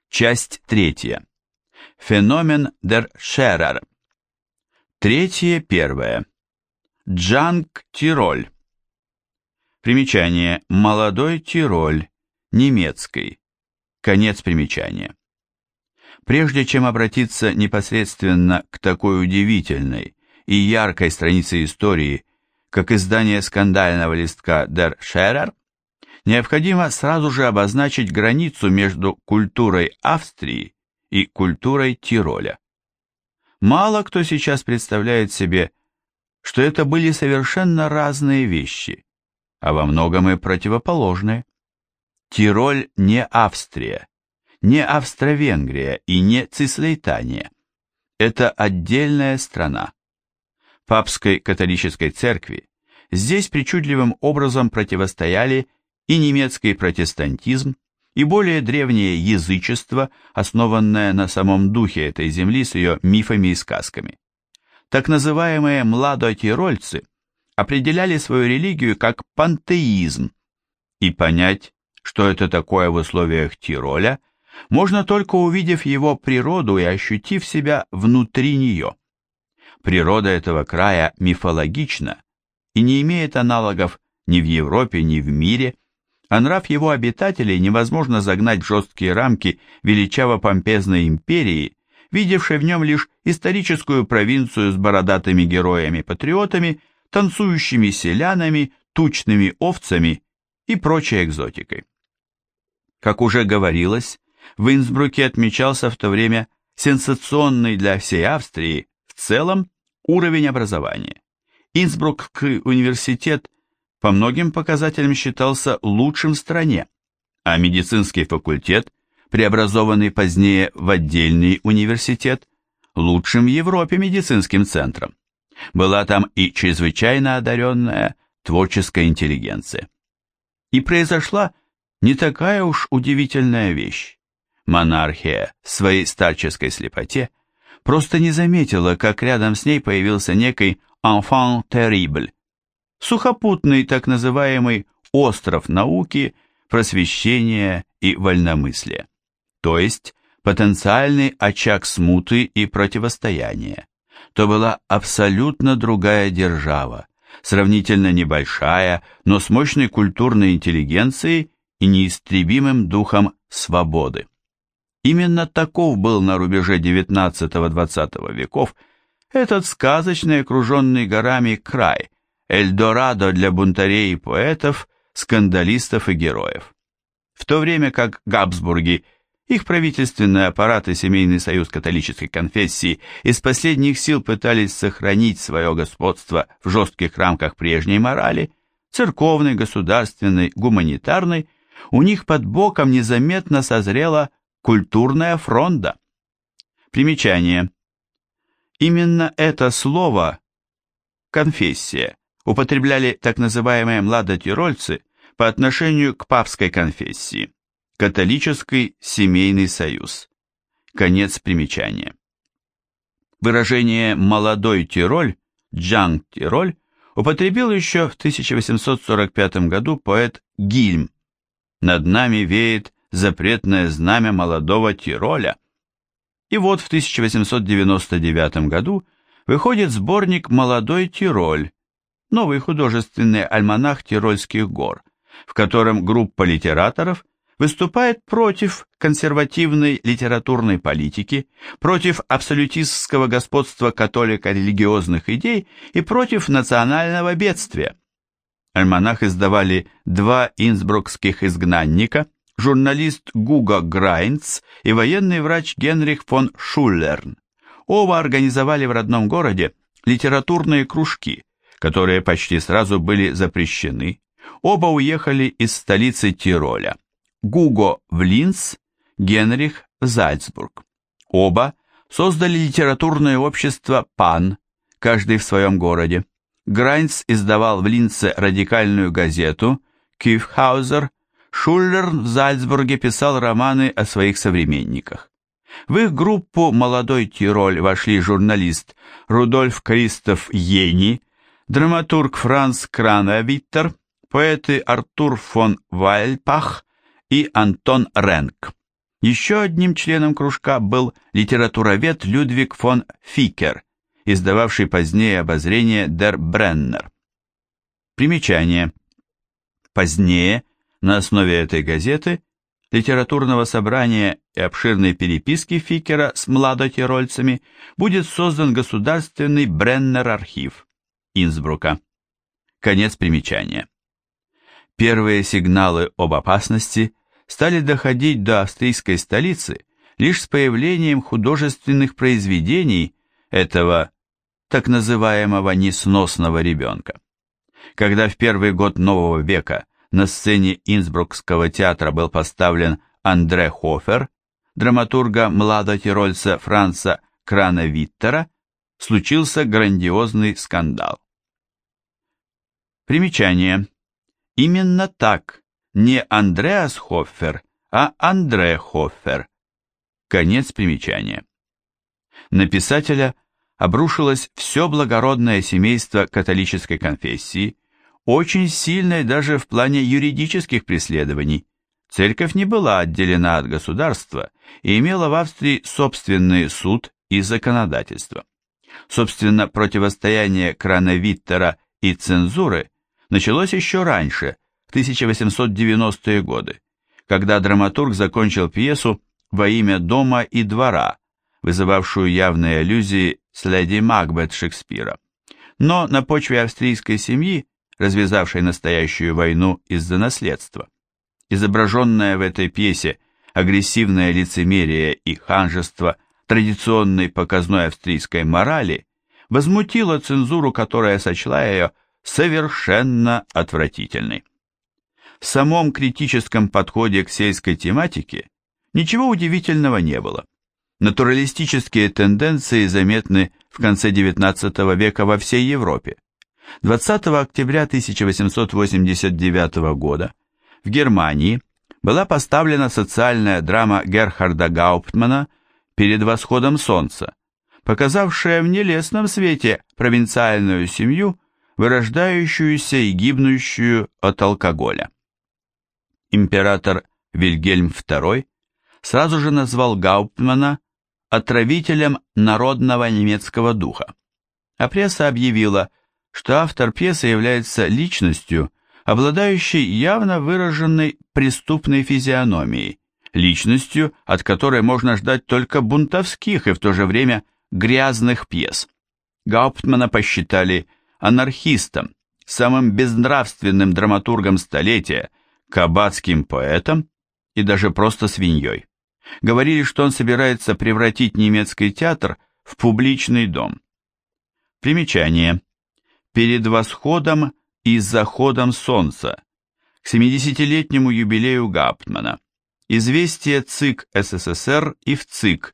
Часть третья. Феномен дер Шерер. Третье первое. Джанг Тироль. Примечание. Молодой Тироль. Немецкий. Конец примечания. Прежде чем обратиться непосредственно к такой удивительной и яркой странице истории, как издание скандального листка Der Scherer, необходимо сразу же обозначить границу между культурой Австрии и культурой Тироля. Мало кто сейчас представляет себе, что это были совершенно разные вещи, а во многом и противоположные. Тироль не Австрия, не Австро-Венгрия и не Цислейтания. Это отдельная страна. Папской католической церкви здесь причудливым образом противостояли и немецкий протестантизм, и более древнее язычество, основанное на самом духе этой земли с ее мифами и сказками. Так называемые младотирольцы определяли свою религию как пантеизм, и понять, что это такое в условиях Тироля, можно только увидев его природу и ощутив себя внутри нее. Природа этого края мифологична и не имеет аналогов ни в Европе, ни в мире, а нрав его обитателей невозможно загнать в жесткие рамки величаво-помпезной империи, видевшей в нем лишь историческую провинцию с бородатыми героями-патриотами, танцующими селянами, тучными овцами и прочей экзотикой. Как уже говорилось, в Инсбруке отмечался в то время сенсационный для всей Австрии в целом уровень образования. Инсбрукский университет по многим показателям считался лучшим в стране, а медицинский факультет, преобразованный позднее в отдельный университет, лучшим в Европе медицинским центром. Была там и чрезвычайно одаренная творческая интеллигенция. И произошла не такая уж удивительная вещь. Монархия в своей старческой слепоте просто не заметила, как рядом с ней появился некий enfant terrible, сухопутный так называемый остров науки, просвещения и вольномыслия, то есть потенциальный очаг смуты и противостояния. То была абсолютно другая держава, сравнительно небольшая, но с мощной культурной интеллигенцией и неистребимым духом свободы. Именно таков был на рубеже XIX-XX веков этот сказочный, окруженный горами край, Эльдорадо для бунтарей и поэтов, скандалистов и героев. В то время как Габсбурги, их правительственный аппарат и семейный союз католической конфессии из последних сил пытались сохранить свое господство в жестких рамках прежней морали, церковной, государственной, гуманитарной, у них под боком незаметно созрела культурная фронда. Примечание. Именно это слово «конфессия» употребляли так называемые младотирольцы по отношению к папской конфессии, католический семейный союз. Конец примечания. Выражение «молодой Тироль», «Джанг Тироль» употребил еще в 1845 году поэт Гильм. «Над нами веет запретное знамя молодого Тироля». И вот в 1899 году выходит сборник «Молодой Тироль», новый художественный альманах Тирольских гор, в котором группа литераторов выступает против консервативной литературной политики, против абсолютистского господства католико-религиозных идей и против национального бедствия. Альманах издавали два инсбрукских изгнанника, журналист Гуго Грайнц и военный врач Генрих фон Шуллерн. Оба организовали в родном городе литературные кружки, которые почти сразу были запрещены. Оба уехали из столицы Тироля. Гуго в Линц, Генрих в Зальцбург. Оба создали литературное общество «Пан», каждый в своем городе. Грайнц издавал в Линце радикальную газету «Кюфхаузер», Шуллерн в Зальцбурге писал романы о своих современниках. В их группу «Молодой Тироль» вошли журналист Рудольф Кристоф Йени, драматург Франц Краневиттер, поэты Артур фон Вайльпах и Антон Ренк. Еще одним членом кружка был литературовед Людвиг фон Фикер, издававший позднее обозрение Der Brenner. Примечание. Позднее, на основе этой газеты, литературного собрания и обширной переписки Фикера с младотирольцами будет создан государственный Бреннер-архив Инсбрука. Конец примечания. Первые сигналы об опасности стали доходить до австрийской столицы лишь с появлением художественных произведений этого так называемого несносного ребенка. Когда в первый год нового века на сцене Инсбрукского театра был поставлен Андре Хофер, драматурга-младотирольца Франца Краневиттера, случился грандиозный скандал. Примечание. Именно так, не Андреас Хофер, а Андре Хофер. Конец примечания. На писателя обрушилось все благородное семейство католической конфессии, очень сильное даже в плане юридических преследований. Церковь не была отделена от государства и имела в Австрии собственный суд и законодательство. Собственно, противостояние Краневиттера и цензуры началось еще раньше, в 1890-е годы, когда драматург закончил пьесу «Во имя дома и двора», вызывавшую явные аллюзии с леди Макбет Шекспира. Но на почве австрийской семьи, развязавшей настоящую войну из-за наследства, изображенное в этой пьесе агрессивное лицемерие и ханжество традиционной показной австрийской морали возмутило цензуру, которая сочла ее совершенно отвратительной. В самом критическом подходе к сельской тематике ничего удивительного не было. Натуралистические тенденции заметны в конце XIX века во всей Европе. 20 октября 1889 года в Германии была поставлена социальная драма Герхарда Гауптмана «Перед восходом солнца», показавшая в нелестном свете провинциальную семью, вырождающуюся и гибнущую от алкоголя. Император Вильгельм II сразу же назвал Гауптмана отравителем народного немецкого духа, а пресса объявила, что автор пьесы является личностью, обладающей явно выраженной преступной физиономией, личностью, от которой можно ждать только бунтовских и в то же время грязных пьес. Гауптмана посчитали анархистом, самым безнравственным драматургом столетия, кабацким поэтом и даже просто свиньей. Говорили, что он собирается превратить немецкий театр в публичный дом. Примечание. Перед восходом и заходом солнца к 70-летнему юбилею Гауптмана. Известие ЦИК СССР и в ЦИК,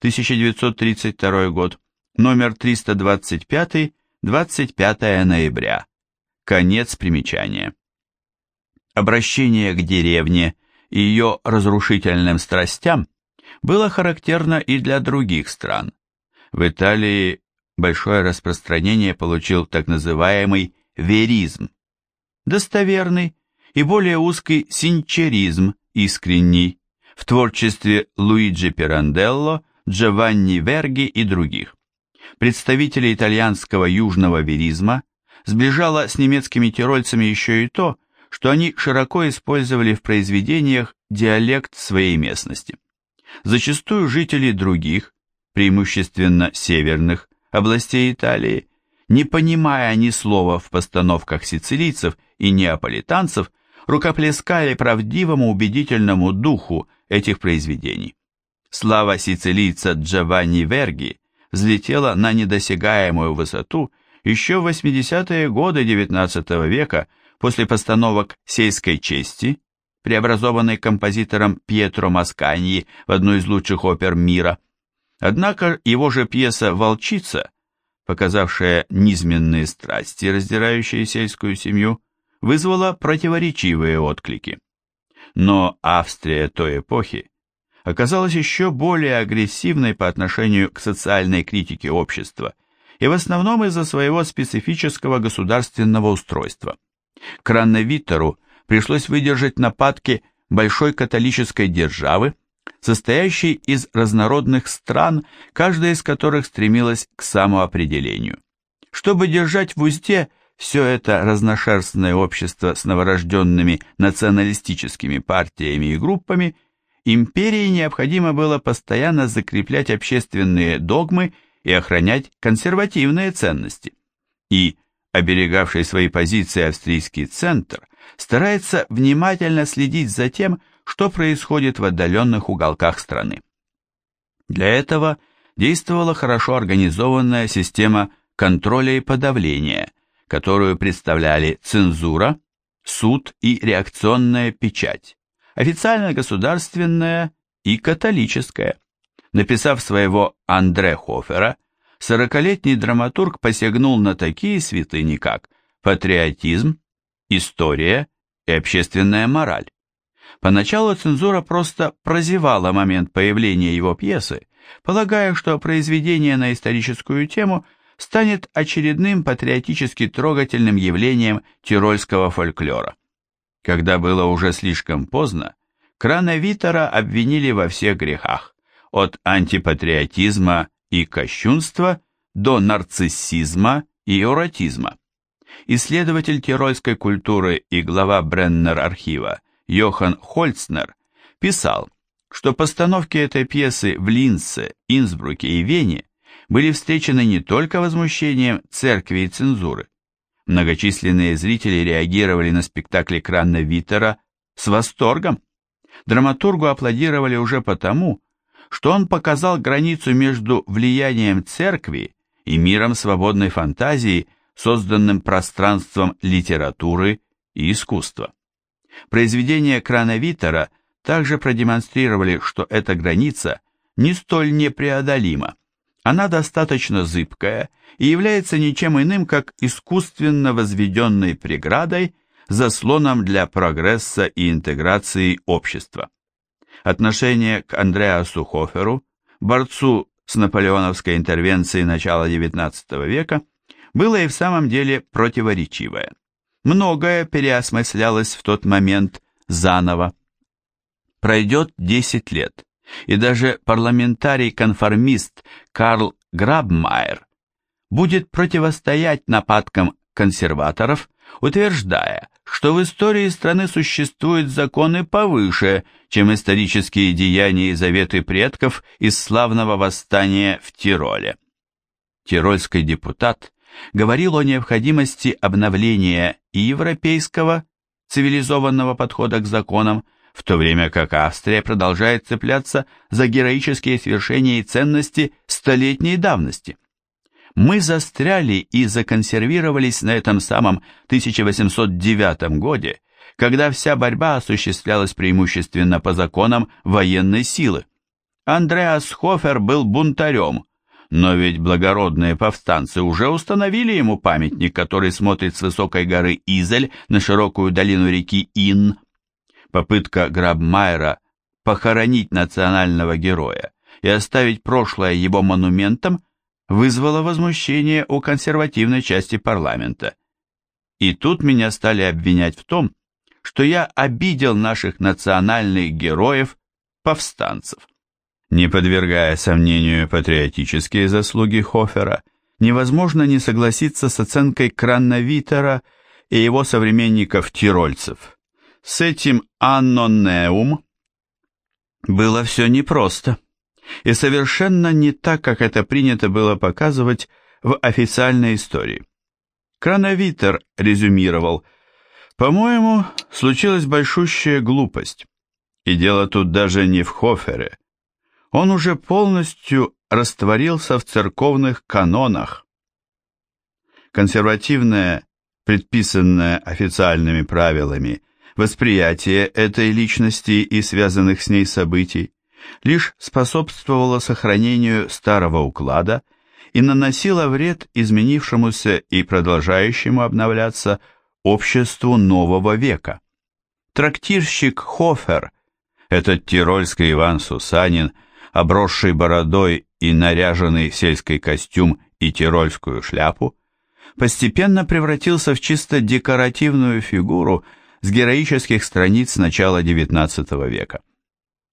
1932 год, номер 325, 25 ноября. Конец примечания. Обращение к деревне и ее разрушительным страстям было характерно и для других стран. В Италии большое распространение получил так называемый веризм, достоверный и более узкий синчеризм, искренний, в творчестве Луиджи Пиранделло, Джованни Верги и других. Представители итальянского южного веризма сближало с немецкими тирольцами еще и то, что они широко использовали в произведениях диалект своей местности. Зачастую жители других, преимущественно северных, областей Италии, не понимая ни слова в постановках сицилийцев и неаполитанцев, рукоплескали правдивому убедительному духу этих произведений. Слава сицилийца Джованни Верги взлетела на недосягаемую высоту еще в 80-е годы XIX века после постановок «Сельской чести», преобразованной композитором Пьетро Масканьи в одну из лучших опер мира. Однако его же пьеса «Волчица», показавшая низменные страсти, раздирающие сельскую семью, вызвала противоречивые отклики. Но Австрия той эпохи оказалась еще более агрессивной по отношению к социальной критике общества, и в основном из-за своего специфического государственного устройства. Краневиттеру пришлось выдержать нападки большой католической державы состоящей из разнородных стран, каждая из которых стремилась к самоопределению. Чтобы держать в узде все это разношерстное общество с новорожденными националистическими партиями и группами, империи необходимо было постоянно закреплять общественные догмы и охранять консервативные ценности. И, оберегавший свои позиции австрийский центр, старается внимательно следить за тем, что происходит в отдаленных уголках страны. Для этого действовала хорошо организованная система контроля и подавления, которую представляли цензура, суд и реакционная печать, официально государственная и католическая. Написав своего Андре Хофера, 40-летний драматург посягнул на такие святыни, как патриотизм, история и общественная мораль. Поначалу цензура просто прозевала момент появления его пьесы, полагая, что произведение на историческую тему станет очередным патриотически трогательным явлением тирольского фольклора. Когда было уже слишком поздно, Крановитера обвинили во всех грехах, от антипатриотизма и кощунства до нарциссизма и эротизма. Исследователь тирольской культуры и глава Бреннер-архива Йохан Хольцнер писал, что постановки этой пьесы в Линце, Инсбруке и Вене были встречены не только возмущением церкви и цензуры. Многочисленные зрители реагировали на спектакли Крановитера с восторгом. Драматургу аплодировали уже потому, что он показал границу между влиянием церкви и миром свободной фантазии, созданным пространством литературы и искусства. Произведения Крановитера также продемонстрировали, что эта граница не столь непреодолима. Она достаточно зыбкая и является ничем иным, как искусственно возведенной преградой, заслоном для прогресса и интеграции общества. Отношение к Андреасу Хоферу, борцу с наполеоновской интервенцией начала XIX века, было и в самом деле противоречивое. Многое переосмыслялось в тот момент заново. Пройдет 10 лет, и даже парламентарий-конформист Карл Грабмайер будет противостоять нападкам консерваторов, утверждая, что в истории страны существуют законы повыше, чем исторические деяния и заветы предков из славного восстания в Тироле. Тирольский депутат говорил о необходимости обновления и европейского цивилизованного подхода к законам, в то время как Австрия продолжает цепляться за героические свершения и ценности столетней давности. Мы застряли и законсервировались на этом самом 1809 годе, когда вся борьба осуществлялась преимущественно по законам военной силы. Андреас Хофер был бунтарем, но ведь благородные повстанцы уже установили ему памятник, который смотрит с высокой горы Изель на широкую долину реки Inn. Попытка Грабмайера похоронить национального героя и оставить прошлое его монументом вызвало возмущение у консервативной части парламента. И тут меня стали обвинять в том, что я обидел наших национальных героев, повстанцев. Не подвергая сомнению патриотические заслуги Хофера, невозможно не согласиться с оценкой Крановитера и его современников-тирольцев. С этим аннонеум было все непросто, и совершенно не так, как это принято было показывать в официальной истории. Крановитер резюмировал: «По-моему, случилась большущая глупость, и дело тут даже не в Хофере. Он уже полностью растворился в церковных канонах». Консервативное, предписанное официальными правилами, восприятие этой личности и связанных с ней событий лишь способствовало сохранению старого уклада и наносило вред изменившемуся и продолжающему обновляться обществу нового века. Трактирщик Хофер, этот тирольский Иван Сусанин, обросший бородой и наряженный в сельский костюм и тирольскую шляпу, постепенно превратился в чисто декоративную фигуру с героических страниц начала XIX века.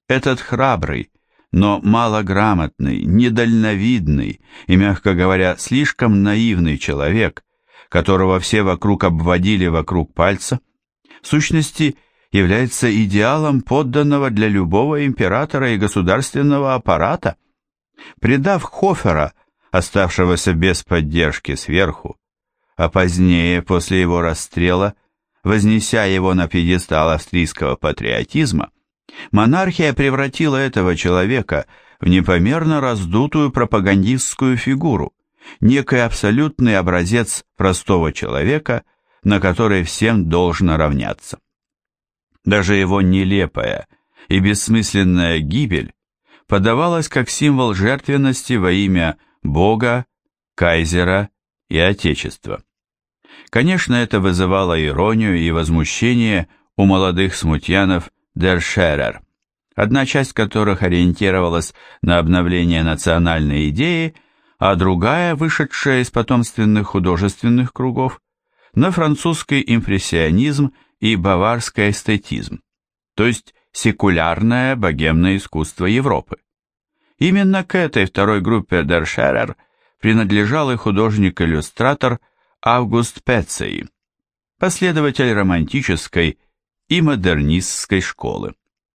Этот храбрый, но малограмотный, недальновидный и, мягко говоря, слишком наивный человек, которого все вокруг обводили вокруг пальца, в сущности является идеалом подданного для любого императора и государственного аппарата. Предав Хофера, оставшегося без поддержки сверху, а позднее, после его расстрела, вознеся его на пьедестал австрийского патриотизма, монархия превратила этого человека в непомерно раздутую пропагандистскую фигуру, некий абсолютный образец простого человека, на который всем должно равняться. Даже его нелепая и бессмысленная гибель подавалась как символ жертвенности во имя Бога, кайзера и Отечества. Конечно, это вызывало иронию и возмущение у молодых смутьянов Der Scherer, одна часть которых ориентировалась на обновление национальной идеи, а другая, вышедшая из потомственных художественных кругов, на французский импрессионизм и баварский эстетизм, то есть секулярное богемное искусство Европы. Именно к этой второй группе Der Scherer принадлежал и художник-иллюстратор Август Пецций, последователь романтической и модернистской школы.